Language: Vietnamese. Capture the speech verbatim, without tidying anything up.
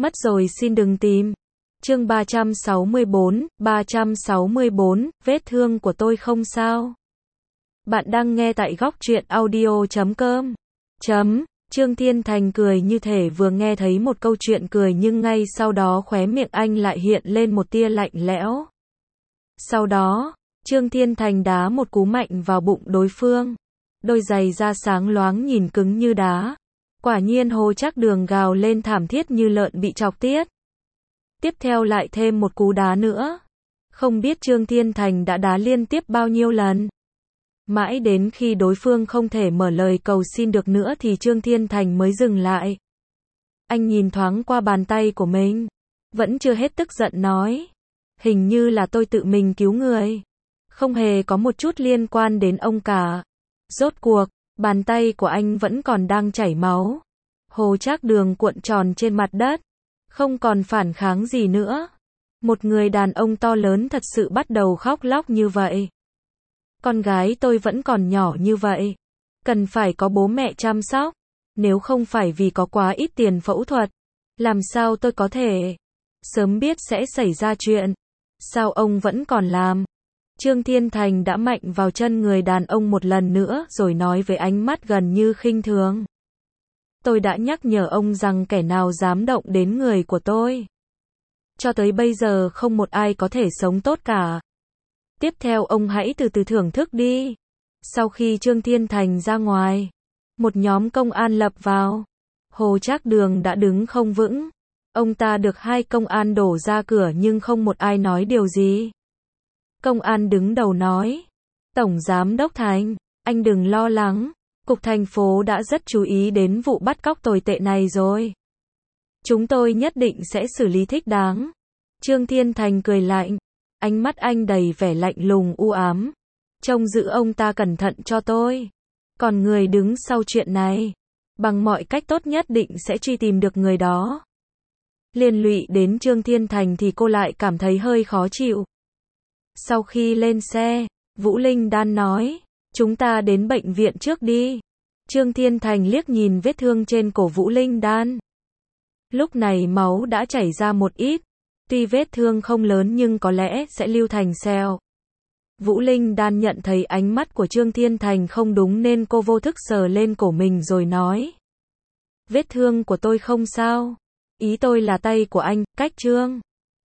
Mất rồi xin đừng tìm. Chương ba trăm sáu mươi bốn, ba trăm sáu mươi bốn, vết thương của tôi không sao. Bạn đang nghe tại góc truyện audio chấm com. Chấm, Trương Thiên Thành cười như thể vừa nghe thấy một câu chuyện cười, nhưng ngay sau đó khóe miệng anh lại hiện lên một tia lạnh lẽo. Sau đó, Trương Thiên Thành đá một cú mạnh vào bụng đối phương. Đôi giày da sáng loáng nhìn cứng như đá. Quả nhiên Hồ Trác Đường gào lên thảm thiết như lợn bị chọc tiết. Tiếp theo lại thêm một cú đá nữa. Không biết Trương Thiên Thành đã đá liên tiếp bao nhiêu lần. Mãi đến khi đối phương không thể mở lời cầu xin được nữa thì Trương Thiên Thành mới dừng lại. Anh nhìn thoáng qua bàn tay của mình. Vẫn chưa hết tức giận nói. Hình như là tôi tự mình cứu người. Không hề có một chút liên quan đến ông cả. Rốt cuộc, bàn tay của anh vẫn còn đang chảy máu. Hồ Trác Đường cuộn tròn trên mặt đất. Không còn phản kháng gì nữa. Một người đàn ông to lớn thật sự bắt đầu khóc lóc như vậy. Con gái tôi vẫn còn nhỏ như vậy. Cần phải có bố mẹ chăm sóc. Nếu không phải vì có quá ít tiền phẫu thuật. Làm sao tôi có thể sớm biết sẽ xảy ra chuyện. Sao ông vẫn còn làm? Trương Thiên Thành đã mạnh vào chân người đàn ông một lần nữa rồi nói với ánh mắt gần như khinh thường. Tôi đã nhắc nhở ông rằng kẻ nào dám động đến người của tôi. Cho tới bây giờ không một ai có thể sống tốt cả. Tiếp theo ông hãy từ từ thưởng thức đi. Sau khi Trương Thiên Thành ra ngoài, một nhóm công an lập vào. Hồ Trác Đường đã đứng không vững. Ông ta được hai công an đổ ra cửa nhưng không một ai nói điều gì. Công an đứng đầu nói. Tổng Giám đốc Thành, anh đừng lo lắng. Cục thành phố đã rất chú ý đến vụ bắt cóc tồi tệ này rồi. Chúng tôi nhất định sẽ xử lý thích đáng. Trương Thiên Thành cười lạnh. Ánh mắt anh đầy vẻ lạnh lùng u ám. Trông giữ ông ta cẩn thận cho tôi. Còn người đứng sau chuyện này, bằng mọi cách tốt nhất định sẽ truy tìm được người đó. Liên lụy đến Trương Thiên Thành thì cô lại cảm thấy hơi khó chịu. Sau khi lên xe, Vũ Linh Đan nói, chúng ta đến bệnh viện trước đi. Trương Thiên Thành liếc nhìn vết thương trên cổ Vũ Linh Đan. Lúc này máu đã chảy ra một ít. Tuy vết thương không lớn nhưng có lẽ sẽ lưu thành sẹo. Vũ Linh Đan nhận thấy ánh mắt của Trương Thiên Thành không đúng nên cô vô thức sờ lên cổ mình rồi nói. Vết thương của tôi không sao. Ý tôi là tay của anh, cách Trương